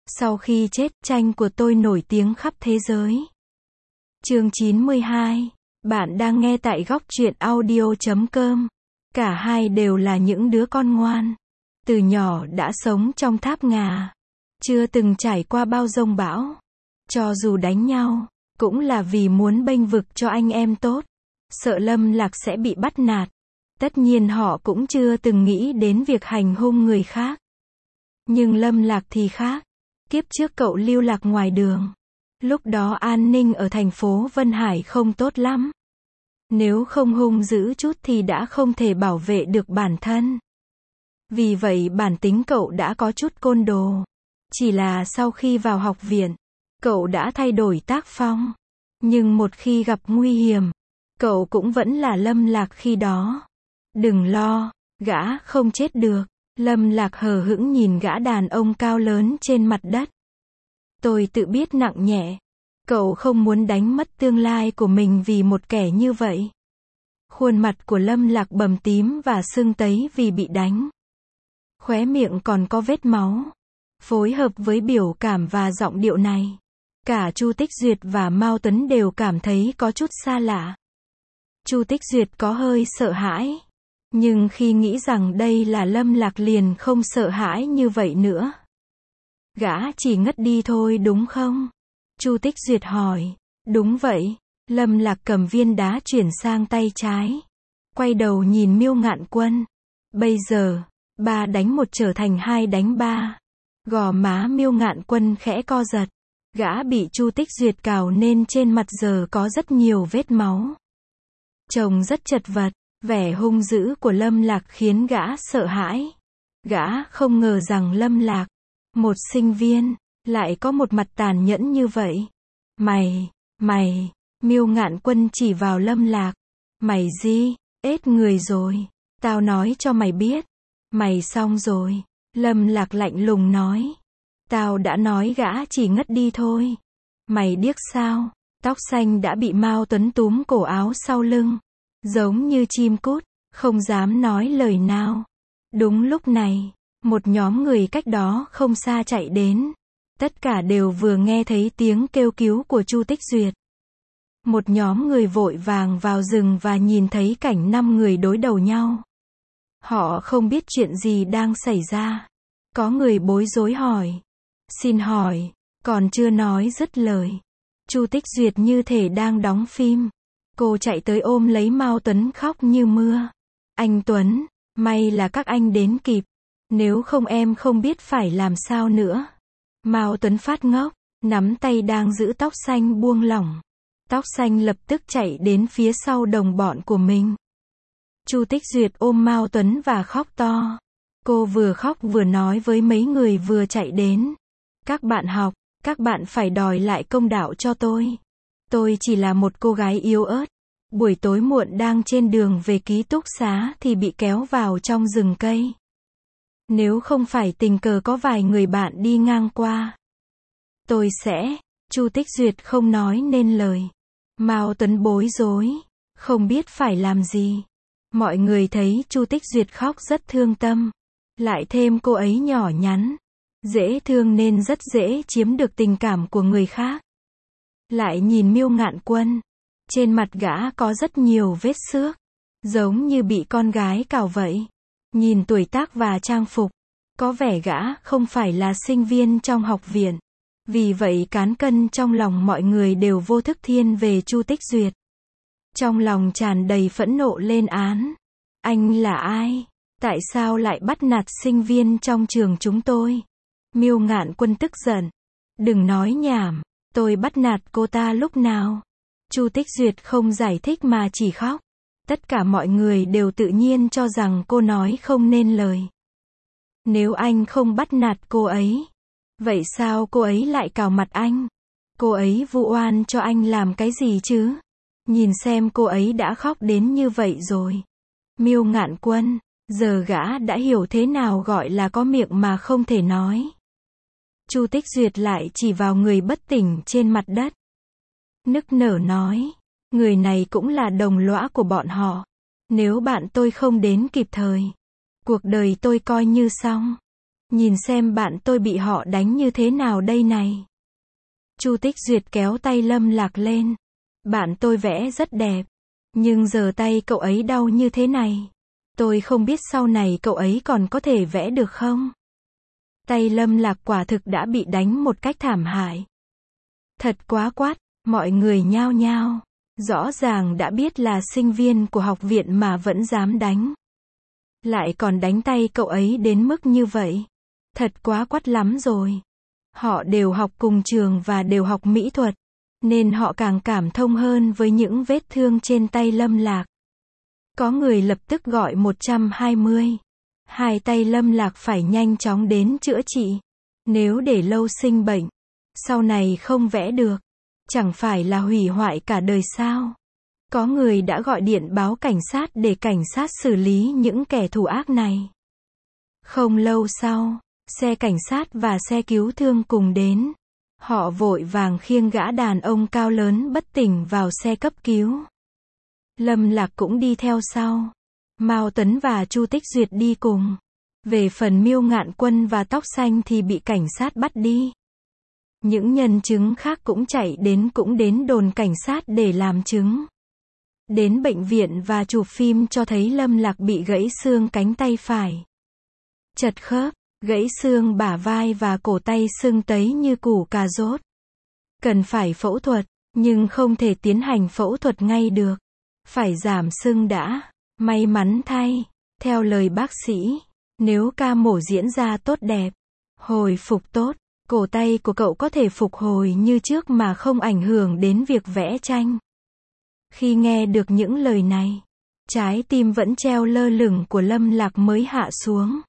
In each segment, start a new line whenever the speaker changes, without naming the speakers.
Sau khi chết, tranh của tôi nổi tiếng khắp thế giới. Chương 92. Bạn đang nghe tại góc truyện audio.com. Cả hai đều là những đứa con ngoan. Từ nhỏ đã sống trong tháp ngà. Chưa từng trải qua bao giông bão. Cho dù đánh nhau, cũng là vì muốn bênh vực cho anh em tốt. Sợ Lâm Lạc sẽ bị bắt nạt. Tất nhiên họ cũng chưa từng nghĩ đến việc hành hung người khác. Nhưng Lâm Lạc thì khác. Kiếp trước cậu lưu lạc ngoài đường. Lúc đó an ninh ở thành phố Vân Hải không tốt lắm. Nếu không hung dữ chút thì đã không thể bảo vệ được bản thân. Vì vậy bản tính cậu đã có chút côn đồ. Chỉ là sau khi vào học viện, cậu đã thay đổi tác phong. Nhưng một khi gặp nguy hiểm, cậu cũng vẫn là Lâm Lạc khi đó. Đừng lo, gã không chết được. Lâm Lạc hờ hững nhìn gã đàn ông cao lớn trên mặt đất. Tôi tự biết nặng nhẹ. Cậu không muốn đánh mất tương lai của mình vì một kẻ như vậy. Khuôn mặt của Lâm Lạc bầm tím và sưng tấy vì bị đánh. Khóe miệng còn có vết máu. Phối hợp với biểu cảm và giọng điệu này, cả Chu Tích Duyệt và Mao Tuấn đều cảm thấy có chút xa lạ. Chu Tích Duyệt có hơi sợ hãi. Nhưng khi nghĩ rằng đây là Lâm Lạc liền không sợ hãi như vậy nữa. Gã chỉ ngất đi thôi đúng không? Chu Tích Duyệt hỏi. Đúng vậy. Lâm Lạc cầm viên đá chuyển sang tay trái. Quay đầu nhìn Miêu Ngạn Quân. Bây giờ, 3 đánh 1 trở thành 2 đánh 3. Gò má Miêu Ngạn Quân khẽ co giật. Gã bị Chu Tích Duyệt cào nên trên mặt giờ có rất nhiều vết máu. Trông rất chật vật. Vẻ hung dữ của Lâm Lạc khiến gã sợ hãi. Gã không ngờ rằng Lâm Lạc, một sinh viên, lại có một mặt tàn nhẫn như vậy. Mày, Miêu Ngạn Quân chỉ vào Lâm Lạc. Mày gì, ết người rồi. Tao nói cho mày biết. Mày xong rồi. Lâm Lạc lạnh lùng nói. Tao đã nói gã chỉ ngất đi thôi. Mày điếc sao? Tóc xanh đã bị Mao Tuấn túm cổ áo sau lưng. Giống như chim cút, không dám nói lời nào. Đúng lúc này, một nhóm người cách đó không xa chạy đến. Tất cả đều vừa nghe thấy tiếng kêu cứu của Chu Tích Duyệt. Một nhóm người vội vàng vào rừng và nhìn thấy cảnh 5 người đối đầu nhau. Họ không biết chuyện gì đang xảy ra. Có người bối rối hỏi. Xin hỏi, còn chưa nói dứt lời. Chu Tích Duyệt như thể đang đóng phim. Cô chạy tới ôm lấy Mao Tuấn khóc như mưa. Anh Tuấn, may là các anh đến kịp. Nếu không em không biết phải làm sao nữa. Mao Tuấn phát ngốc, nắm tay đang giữ tóc xanh buông lỏng. Tóc xanh lập tức chạy đến phía sau đồng bọn của mình. Chu Tích Duyệt ôm Mao Tuấn và khóc to. Cô vừa khóc vừa nói với mấy người vừa chạy đến. Các bạn học, các bạn phải đòi lại công đạo cho tôi. Tôi chỉ là một cô gái yếu ớt. Buổi tối muộn đang trên đường về ký túc xá thì bị kéo vào trong rừng cây. Nếu không phải tình cờ có vài người bạn đi ngang qua, tôi sẽ... Chu Tích Duyệt không nói nên lời. Mao Tuấn bối rối, không biết phải làm gì. Mọi người thấy Chu Tích Duyệt khóc rất thương tâm. Lại thêm cô ấy nhỏ nhắn, dễ thương nên rất dễ chiếm được tình cảm của người khác. Lại nhìn Miêu Ngạn Quân. Trên mặt gã có rất nhiều vết xước. Giống như bị con gái cào vậy. Nhìn tuổi tác và trang phục. Có vẻ gã không phải là sinh viên trong học viện. Vì vậy cán cân trong lòng mọi người đều vô thức thiên về Chu Tích Duyệt. Trong lòng tràn đầy phẫn nộ lên án. Anh là ai? Tại sao lại bắt nạt sinh viên trong trường chúng tôi? Miêu Ngạn Quân tức giận. Đừng nói nhảm. Tôi bắt nạt cô ta lúc nào? Chu Tích Duyệt không giải thích mà chỉ khóc. Tất cả mọi người đều tự nhiên cho rằng cô nói không nên lời. Nếu anh không bắt nạt cô ấy, vậy sao cô ấy lại cào mặt anh? Cô ấy vu oan cho anh làm cái gì chứ? Nhìn xem cô ấy đã khóc đến như vậy rồi. Miêu Ngạn Quân, giờ gã đã hiểu thế nào gọi là có miệng mà không thể nói. Chu Tích Duyệt lại chỉ vào người bất tỉnh trên mặt đất. Nức nở nói, người này cũng là đồng lõa của bọn họ. Nếu bạn tôi không đến kịp thời, cuộc đời tôi coi như xong. Nhìn xem bạn tôi bị họ đánh như thế nào đây này. Chu Tích Duyệt kéo tay Lâm Lạc lên. Bạn tôi vẽ rất đẹp. Nhưng giờ tay cậu ấy đau như thế này. Tôi không biết sau này cậu ấy còn có thể vẽ được không? Tay Lâm Lạc quả thực đã bị đánh một cách thảm hại. Thật quá quát, mọi người nhao nhao. Rõ ràng đã biết là sinh viên của học viện mà vẫn dám đánh. Lại còn đánh tay cậu ấy đến mức như vậy. Thật quá quát lắm rồi. Họ đều học cùng trường và đều học mỹ thuật. Nên họ càng cảm thông hơn với những vết thương trên tay Lâm Lạc. Có người lập tức gọi 120. Hai tay Lâm Lạc phải nhanh chóng đến chữa trị. Nếu để lâu sinh bệnh, sau này không vẽ được, chẳng phải là hủy hoại cả đời sao? Có người đã gọi điện báo cảnh sát để cảnh sát xử lý những kẻ thù ác này. Không lâu sau, xe cảnh sát và xe cứu thương cùng đến. Họ vội vàng khiêng gã đàn ông cao lớn bất tỉnh vào xe cấp cứu. Lâm Lạc cũng đi theo sau. Mao Tuấn và Chu Tích Duyệt đi cùng. Về phần Miêu Ngạn Quân và Tóc Xanh thì bị cảnh sát bắt đi. Những nhân chứng khác cũng đến đồn cảnh sát để làm chứng. Đến bệnh viện và chụp phim cho thấy Lâm Lạc bị gãy xương cánh tay phải. Chật khớp, gãy xương bả vai và cổ tay sưng tấy như củ cà rốt. Cần phải phẫu thuật, nhưng không thể tiến hành phẫu thuật ngay được. Phải giảm sưng đã. May mắn thay, theo lời bác sĩ, nếu ca mổ diễn ra tốt đẹp, hồi phục tốt, cổ tay của cậu có thể phục hồi như trước mà không ảnh hưởng đến việc vẽ tranh. Khi nghe được những lời này, trái tim vẫn treo lơ lửng của Lâm Lạc mới hạ xuống.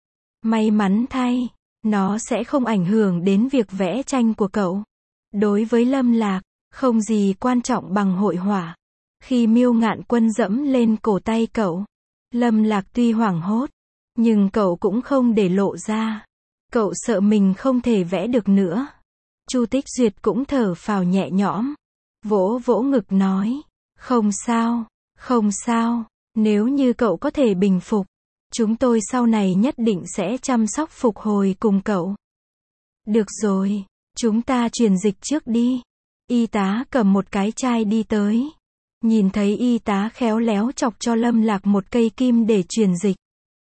May mắn thay, nó sẽ không ảnh hưởng đến việc vẽ tranh của cậu. Đối với Lâm Lạc, không gì quan trọng bằng hội họa. Khi Miêu Ngạn Quân dẫm lên cổ tay cậu, Lâm Lạc tuy hoảng hốt, nhưng cậu cũng không để lộ ra. Cậu sợ mình không thể vẽ được nữa. Chu Tích Duyệt cũng thở phào nhẹ nhõm, vỗ vỗ ngực nói, không sao, không sao, nếu như cậu có thể bình phục, chúng tôi sau này nhất định sẽ chăm sóc phục hồi cùng cậu. Được rồi, chúng ta truyền dịch trước đi. Y tá cầm một cái chai đi tới. Nhìn thấy y tá khéo léo chọc cho Lâm Lạc một cây kim để truyền dịch.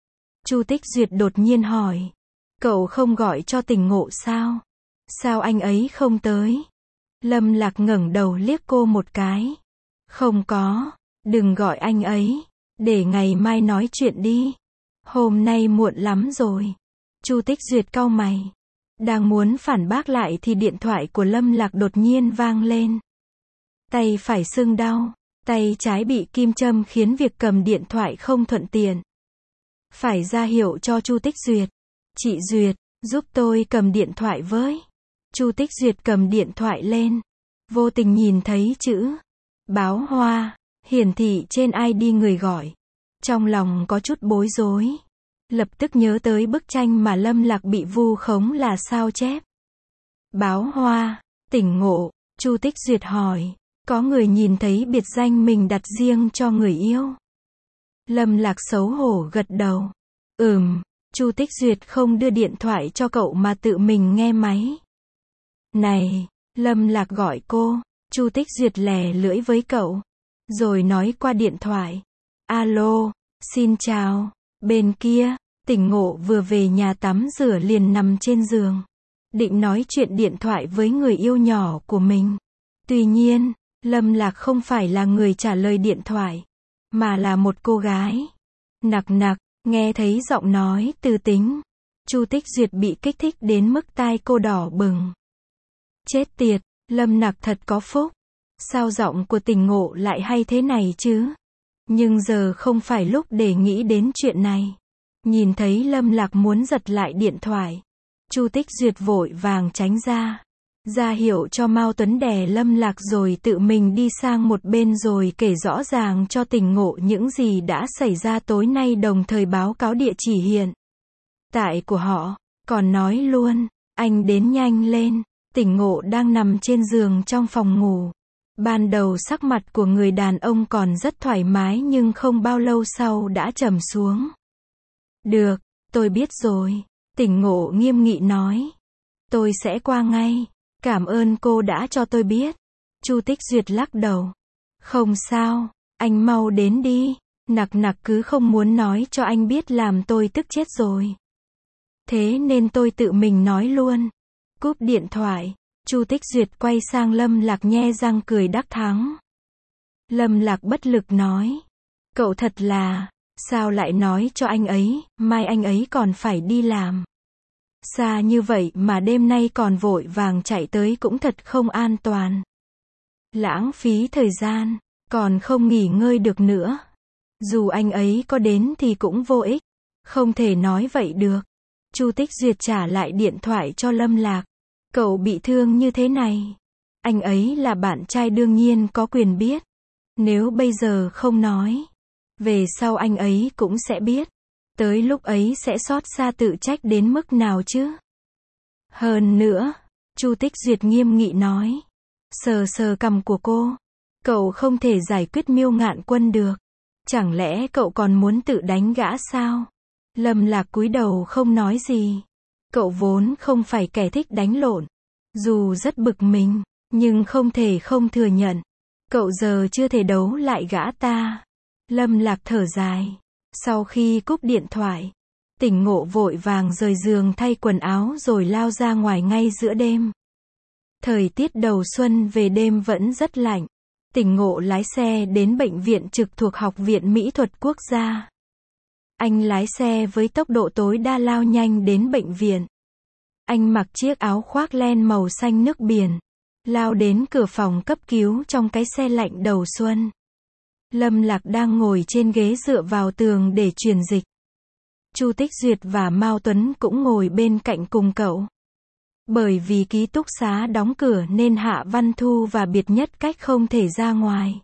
Chu Tích Duyệt đột nhiên hỏi. Cậu không gọi cho Tỉnh Ngộ sao? Sao anh ấy không tới? Lâm Lạc ngẩng đầu liếc cô một cái. Không có, đừng gọi anh ấy. Để ngày mai nói chuyện đi. Hôm nay muộn lắm rồi. Chu Tích Duyệt cau mày. Đang muốn phản bác lại thì điện thoại của Lâm Lạc đột nhiên vang lên. Tay phải sưng đau. Tay trái bị kim châm khiến việc cầm điện thoại không thuận tiện. Phải ra hiệu cho Chu Tích Duyệt. Chị Duyệt, giúp tôi cầm điện thoại với. Chu Tích Duyệt cầm điện thoại lên. Vô tình nhìn thấy chữ Báo Hoa hiển thị trên ID người gọi. Trong lòng có chút bối rối. Lập tức nhớ tới bức tranh mà Lâm Lạc bị vu khống là sao chép. Báo Hoa, Tỉnh Ngộ. Chu Tích Duyệt hỏi. Có người nhìn thấy biệt danh mình đặt riêng cho người yêu. Lâm Lạc xấu hổ gật đầu. Chu Tích Duyệt không đưa điện thoại cho cậu mà tự mình nghe máy. Này, Lâm Lạc gọi cô. Chu Tích Duyệt lè lưỡi với cậu. Rồi nói qua điện thoại. Alo, xin chào. Bên kia, Tỉnh Ngộ vừa về nhà tắm rửa liền nằm trên giường. Định nói chuyện điện thoại với người yêu nhỏ của mình. Tuy nhiên, Lâm Lạc không phải là người trả lời điện thoại, mà là một cô gái. Nặc nặc, nghe thấy giọng nói từ tính. Chu Tích Duyệt bị kích thích đến mức tai cô đỏ bừng. Chết tiệt, Lâm Nặc thật có phúc. Sao giọng của Tỉnh Ngộ lại hay thế này chứ? Nhưng giờ không phải lúc để nghĩ đến chuyện này. Nhìn thấy Lâm Lạc muốn giật lại điện thoại, Chu Tích Duyệt vội vàng tránh ra. Ra hiệu cho Mao Tuấn đè Lâm Lạc rồi tự mình đi sang một bên rồi kể rõ ràng cho Tỉnh Ngộ những gì đã xảy ra tối nay, đồng thời báo cáo địa chỉ hiện tại của họ. Còn nói luôn, anh đến nhanh lên. Tỉnh Ngộ đang nằm trên giường trong phòng ngủ. Ban đầu sắc mặt của người đàn ông còn rất thoải mái nhưng không bao lâu sau đã trầm xuống. Được, tôi biết rồi. Tỉnh Ngộ nghiêm nghị nói. Tôi sẽ qua ngay. Cảm ơn cô đã cho tôi biết. Chu Tích Duyệt lắc đầu. Không sao, anh mau đến đi. Nặc nặc cứ không muốn nói cho anh biết làm tôi tức chết rồi. Thế nên tôi tự mình nói luôn. Cúp điện thoại, Chu Tích Duyệt quay sang Lâm Lạc nhe răng cười đắc thắng. Lâm Lạc bất lực nói. Cậu thật là, sao lại nói cho anh ấy, mai anh ấy còn phải đi làm. Xa như vậy mà đêm nay còn vội vàng chạy tới cũng thật không an toàn. Lãng phí thời gian, còn không nghỉ ngơi được nữa. Dù anh ấy có đến thì cũng vô ích. Không thể nói vậy được. Chu Tích Duyệt trả lại điện thoại cho Lâm Lạc. Cậu bị thương như thế này. Anh ấy là bạn trai đương nhiên có quyền biết. Nếu bây giờ không nói, về sau anh ấy cũng sẽ biết. Tới lúc ấy sẽ xót xa tự trách đến mức nào chứ. Hơn nữa, Chu Tích Duyệt nghiêm nghị nói. Sờ sờ cằm của cô. Cậu không thể giải quyết Miêu Ngạn Quân được. Chẳng lẽ cậu còn muốn tự đánh gã sao? Lâm Lạc cúi đầu không nói gì. Cậu vốn không phải kẻ thích đánh lộn. Dù rất bực mình, nhưng không thể không thừa nhận. Cậu giờ chưa thể đấu lại gã ta. Lâm Lạc thở dài. Sau khi cúp điện thoại, Tỉnh Ngộ vội vàng rời giường thay quần áo rồi lao ra ngoài ngay giữa đêm. Thời tiết đầu xuân về đêm vẫn rất lạnh. Tỉnh Ngộ lái xe đến bệnh viện trực thuộc Học viện Mỹ thuật Quốc gia. Anh lái xe với tốc độ tối đa lao nhanh đến bệnh viện. Anh mặc chiếc áo khoác len màu xanh nước biển, lao đến cửa phòng cấp cứu trong cái xe lạnh đầu xuân. Lâm Lạc đang ngồi trên ghế dựa vào tường để truyền dịch. Chu Tích Duyệt và Mao Tuấn cũng ngồi bên cạnh cùng cậu. Bởi vì ký túc xá đóng cửa nên Hạ Văn Thu và Biệt Nhất Cách không thể ra ngoài.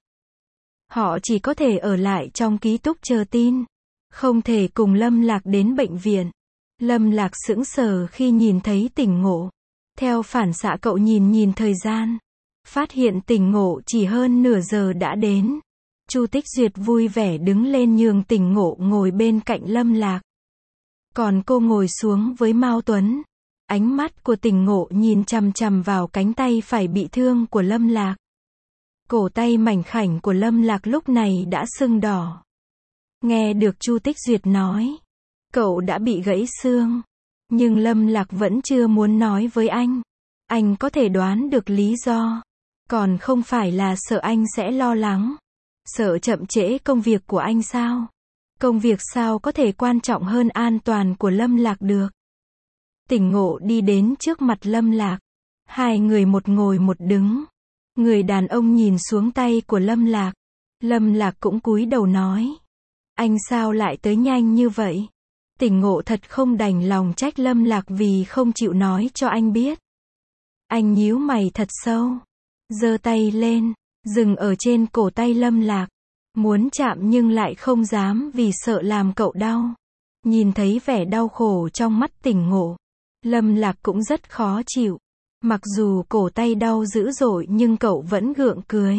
Họ chỉ có thể ở lại trong ký túc chờ tin. Không thể cùng Lâm Lạc đến bệnh viện. Lâm Lạc sững sờ khi nhìn thấy Tỉnh Ngộ. Theo phản xạ cậu nhìn thời gian. Phát hiện Tỉnh Ngộ chỉ hơn nửa giờ đã đến. Chu Tích Duyệt vui vẻ đứng lên nhường Tỉnh Ngộ ngồi bên cạnh Lâm Lạc. Còn cô ngồi xuống với Mao Tuấn. Ánh mắt của Tỉnh Ngộ nhìn chằm chằm vào cánh tay phải bị thương của Lâm Lạc. Cổ tay mảnh khảnh của Lâm Lạc lúc này đã sưng đỏ. Nghe được Chu Tích Duyệt nói, cậu đã bị gãy xương. Nhưng Lâm Lạc vẫn chưa muốn nói với anh. Anh có thể đoán được lý do. Còn không phải là sợ anh sẽ lo lắng. Sợ chậm trễ công việc của anh sao? Công việc sao có thể quan trọng hơn an toàn của Lâm Lạc được? Tỉnh Ngộ đi đến trước mặt Lâm Lạc. Hai người một ngồi một đứng. Người đàn ông nhìn xuống tay của Lâm Lạc. Lâm Lạc cũng cúi đầu nói. Anh sao lại tới nhanh như vậy? Tỉnh Ngộ thật không đành lòng trách Lâm Lạc vì không chịu nói cho anh biết. Anh nhíu mày thật sâu. Giơ tay lên, dừng ở trên cổ tay Lâm Lạc. Muốn chạm nhưng lại không dám vì sợ làm cậu đau. Nhìn thấy vẻ đau khổ trong mắt Tỉnh Ngộ, Lâm Lạc cũng rất khó chịu. Mặc dù cổ tay đau dữ dội nhưng cậu vẫn gượng cười.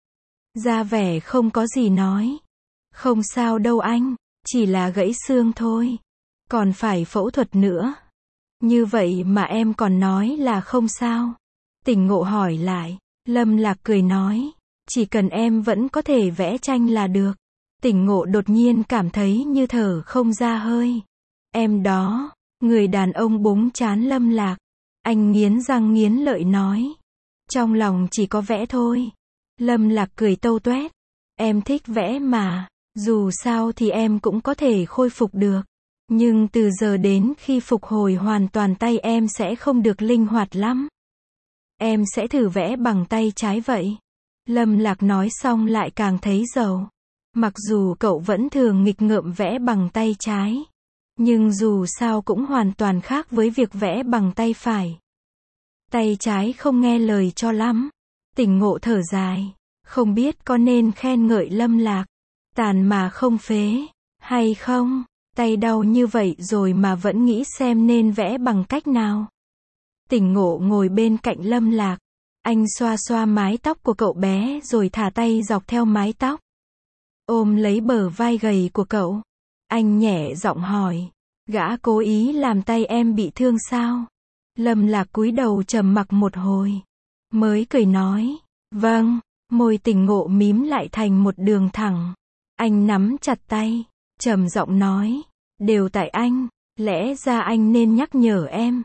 Ra vẻ không có gì nói. Không sao đâu anh, chỉ là gãy xương thôi. Còn phải phẫu thuật nữa. Như vậy mà em còn nói là không sao. Tỉnh Ngộ hỏi lại. Lâm Lạc cười nói. Chỉ cần em vẫn có thể vẽ tranh là được. Tỉnh Ngộ đột nhiên cảm thấy như thở không ra hơi. Em đó. Người đàn ông búng trán Lâm Lạc. Anh nghiến răng nghiến lợi nói. Trong lòng chỉ có vẽ thôi. Lâm Lạc cười tâu tuét. Em thích vẽ mà. Dù sao thì em cũng có thể khôi phục được. Nhưng từ giờ đến khi phục hồi hoàn toàn tay em sẽ không được linh hoạt lắm. Em sẽ thử vẽ bằng tay trái vậy. Lâm Lạc nói xong lại càng thấy giàu. Mặc dù cậu vẫn thường nghịch ngợm vẽ bằng tay trái. Nhưng dù sao cũng hoàn toàn khác với việc vẽ bằng tay phải. Tay trái không nghe lời cho lắm. Tỉnh Ngộ thở dài. Không biết có nên khen ngợi Lâm Lạc. Tàn mà không phế. Hay không? Tay đau như vậy rồi mà vẫn nghĩ xem nên vẽ bằng cách nào. Tỉnh Ngộ ngồi bên cạnh Lâm Lạc. Anh xoa xoa mái tóc của cậu bé rồi thả tay dọc theo mái tóc. Ôm lấy bờ vai gầy của cậu. Anh nhẹ giọng hỏi. Gã cố ý làm tay em bị thương sao? Lâm Lạc cúi đầu trầm mặc một hồi, mới cười nói, vâng, môi Tỉnh Ngộ mím lại thành một đường thẳng. Anh nắm chặt tay, trầm giọng nói, đều tại anh, lẽ ra anh nên nhắc nhở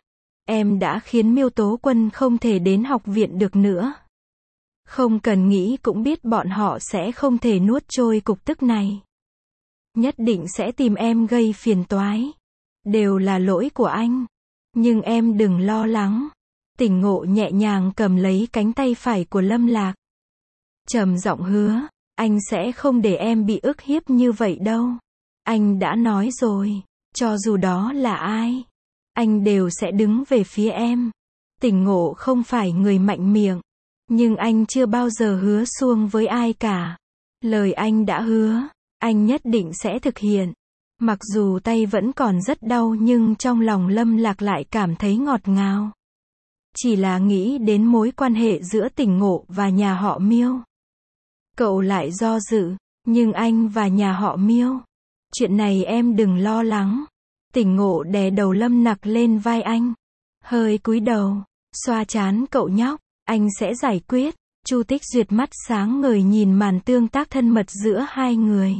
em đã khiến Miêu Tố Quân không thể đến học viện được nữa. Không cần nghĩ cũng biết bọn họ sẽ không thể nuốt trôi cục tức này. Nhất định sẽ tìm em gây phiền toái. Đều là lỗi của anh. Nhưng em đừng lo lắng. Tỉnh Ngộ nhẹ nhàng cầm lấy cánh tay phải của Lâm Lạc. Trầm giọng hứa, anh sẽ không để em bị ức hiếp như vậy đâu. Anh đã nói rồi, cho dù đó là ai, anh đều sẽ đứng về phía em. Tỉnh Ngộ không phải người mạnh miệng, nhưng anh chưa bao giờ hứa suông với ai cả. Lời anh đã hứa, anh nhất định sẽ thực hiện. Mặc dù tay vẫn còn rất đau nhưng trong lòng Lâm Lạc lại cảm thấy ngọt ngào. Chỉ là nghĩ đến mối quan hệ giữa Tỉnh Ngộ và nhà họ Miêu. Cậu lại do dự, nhưng anh và nhà họ Miêu, chuyện này em đừng lo lắng. Tỉnh Ngộ đè đầu Lâm Lạc lên vai anh, hơi cúi đầu, xoa trán cậu nhóc, anh sẽ giải quyết. Chu Tích Duyệt mắt sáng ngời nhìn màn tương tác thân mật giữa hai người.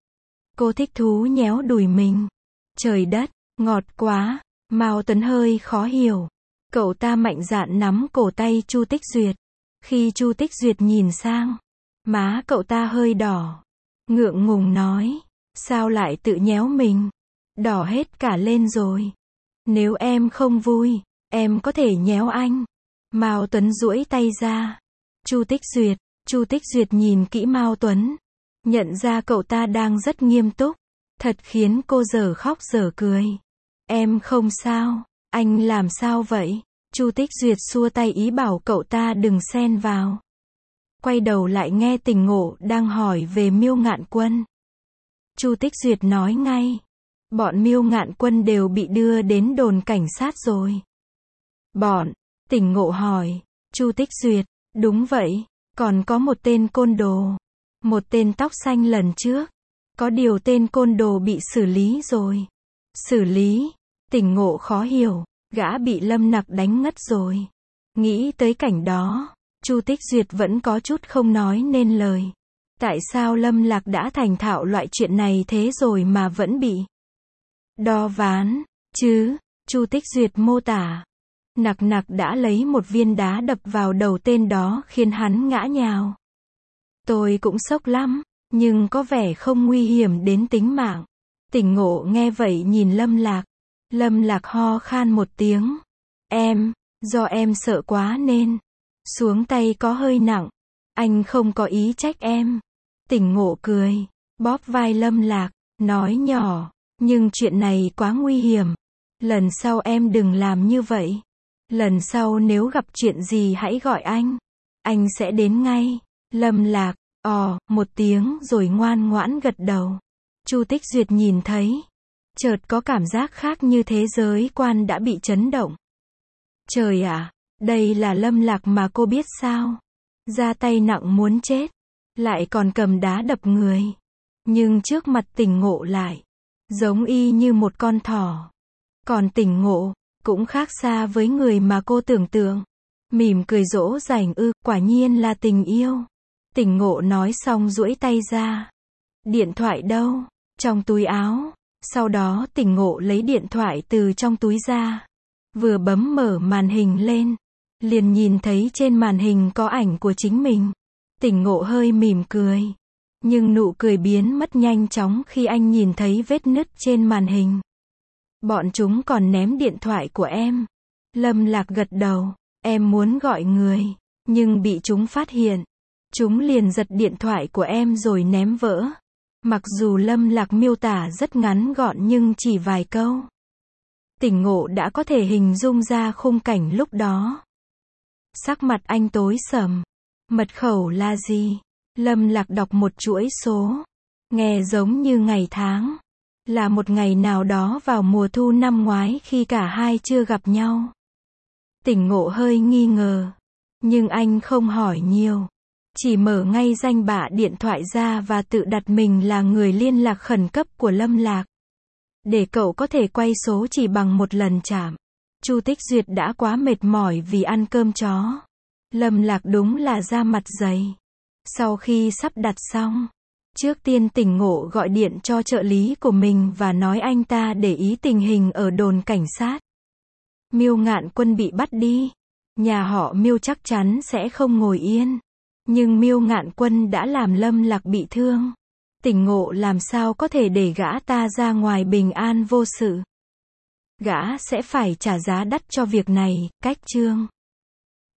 Cô thích thú nhéo đùi mình. Trời đất, ngọt quá. Mao Tuấn hơi khó hiểu. Cậu ta mạnh dạn nắm cổ tay Chu Tích Duyệt. Khi Chu Tích Duyệt nhìn sang, má cậu ta hơi đỏ. Ngượng ngùng nói, sao lại tự nhéo mình? Đỏ hết cả lên rồi. Nếu em không vui, em có thể nhéo anh. Mao Tuấn duỗi tay ra. Chu Tích Duyệt nhìn kỹ Mao Tuấn, nhận ra cậu ta đang rất nghiêm túc, thật khiến cô dở khóc dở cười. Em không sao, anh làm sao vậy? Chu Tích Duyệt xua tay ý bảo cậu ta đừng xen vào. Quay đầu lại nghe Tỉnh Ngộ đang hỏi về Miêu Ngạn Quân. Chu Tích Duyệt nói ngay, bọn Miêu Ngạn Quân đều bị đưa đến đồn cảnh sát rồi. Bọn? Tỉnh Ngộ hỏi. Chu Tích Duyệt, đúng vậy, còn có một tên côn đồ. Một tên tóc xanh lần trước. Có điều tên côn đồ bị xử lý rồi. Xử lý? Tỉnh Ngộ khó hiểu, gã bị Lâm Lạc đánh ngất rồi. Nghĩ tới cảnh đó, Chu Tích Duyệt vẫn có chút không nói nên lời. Tại sao Lâm Lạc đã thành thạo loại chuyện này thế rồi mà vẫn bị đo ván, chứ? Chu Tích Duyệt mô tả. Nặc đã lấy một viên đá đập vào đầu tên đó khiến hắn ngã nhào. Tôi cũng sốc lắm, nhưng có vẻ không nguy hiểm đến tính mạng. Tỉnh Ngộ nghe vậy nhìn Lâm Lạc. Lâm Lạc ho khan một tiếng. Do em sợ quá nên xuống tay có hơi nặng. Anh không có ý trách em. Tỉnh Ngộ cười, bóp vai Lâm Lạc, nói nhỏ, nhưng chuyện này quá nguy hiểm. Lần sau em đừng làm như vậy. Lần sau nếu gặp chuyện gì hãy gọi anh sẽ đến ngay. Lâm Lạc, một tiếng rồi ngoan ngoãn gật đầu. Chu Tích Duyệt nhìn thấy, chợt có cảm giác khác như thế giới quan đã bị chấn động. Trời ạ, đây là Lâm Lạc mà cô biết sao? Ra tay nặng muốn chết, lại còn cầm đá đập người. Nhưng trước mặt Tỉnh Ngộ lại, giống y như một con thỏ. Còn Tỉnh Ngộ, cũng khác xa với người mà cô tưởng tượng. Mỉm cười dỗ dành quả nhiên là tình yêu. Tỉnh Ngộ nói xong duỗi tay ra. Điện thoại đâu? Trong túi áo. Sau đó Tỉnh Ngộ lấy điện thoại từ trong túi ra. Vừa bấm mở màn hình lên, liền nhìn thấy trên màn hình có ảnh của chính mình. Tỉnh Ngộ hơi mỉm cười. Nhưng nụ cười biến mất nhanh chóng khi anh nhìn thấy vết nứt trên màn hình. Bọn chúng còn ném điện thoại của em. Lâm Lạc gật đầu. Em muốn gọi người, nhưng bị chúng phát hiện. Chúng liền giật điện thoại của em rồi ném vỡ. Mặc dù Lâm Lạc miêu tả rất ngắn gọn nhưng chỉ vài câu, Tỉnh Ngộ đã có thể hình dung ra khung cảnh lúc đó. Sắc mặt anh tối sầm. Mật khẩu là gì? Lâm Lạc đọc một chuỗi số. Nghe giống như ngày tháng. Là một ngày nào đó vào mùa thu năm ngoái khi cả hai chưa gặp nhau. Tỉnh Ngộ hơi nghi ngờ. Nhưng anh không hỏi nhiều. Chỉ mở ngay danh bạ điện thoại ra và tự đặt mình là người liên lạc khẩn cấp của Lâm Lạc. để cậu có thể quay số chỉ bằng một lần chạm. Chu Tích Duyệt đã quá mệt mỏi vì ăn cơm chó. Lâm Lạc đúng là da mặt dày. Sau khi sắp đặt xong, trước tiên tỉnh ngộ gọi điện cho trợ lý của mình và nói anh ta để ý tình hình ở đồn cảnh sát. Miêu Ngạn Quân bị bắt đi. Nhà họ Miêu chắc chắn sẽ không ngồi yên. Nhưng Miêu Ngạn Quân đã làm Lâm Lạc bị thương. Tỉnh ngộ làm sao có thể để gã ta ra ngoài bình an vô sự. Gã sẽ phải trả giá đắt cho việc này. Cách chương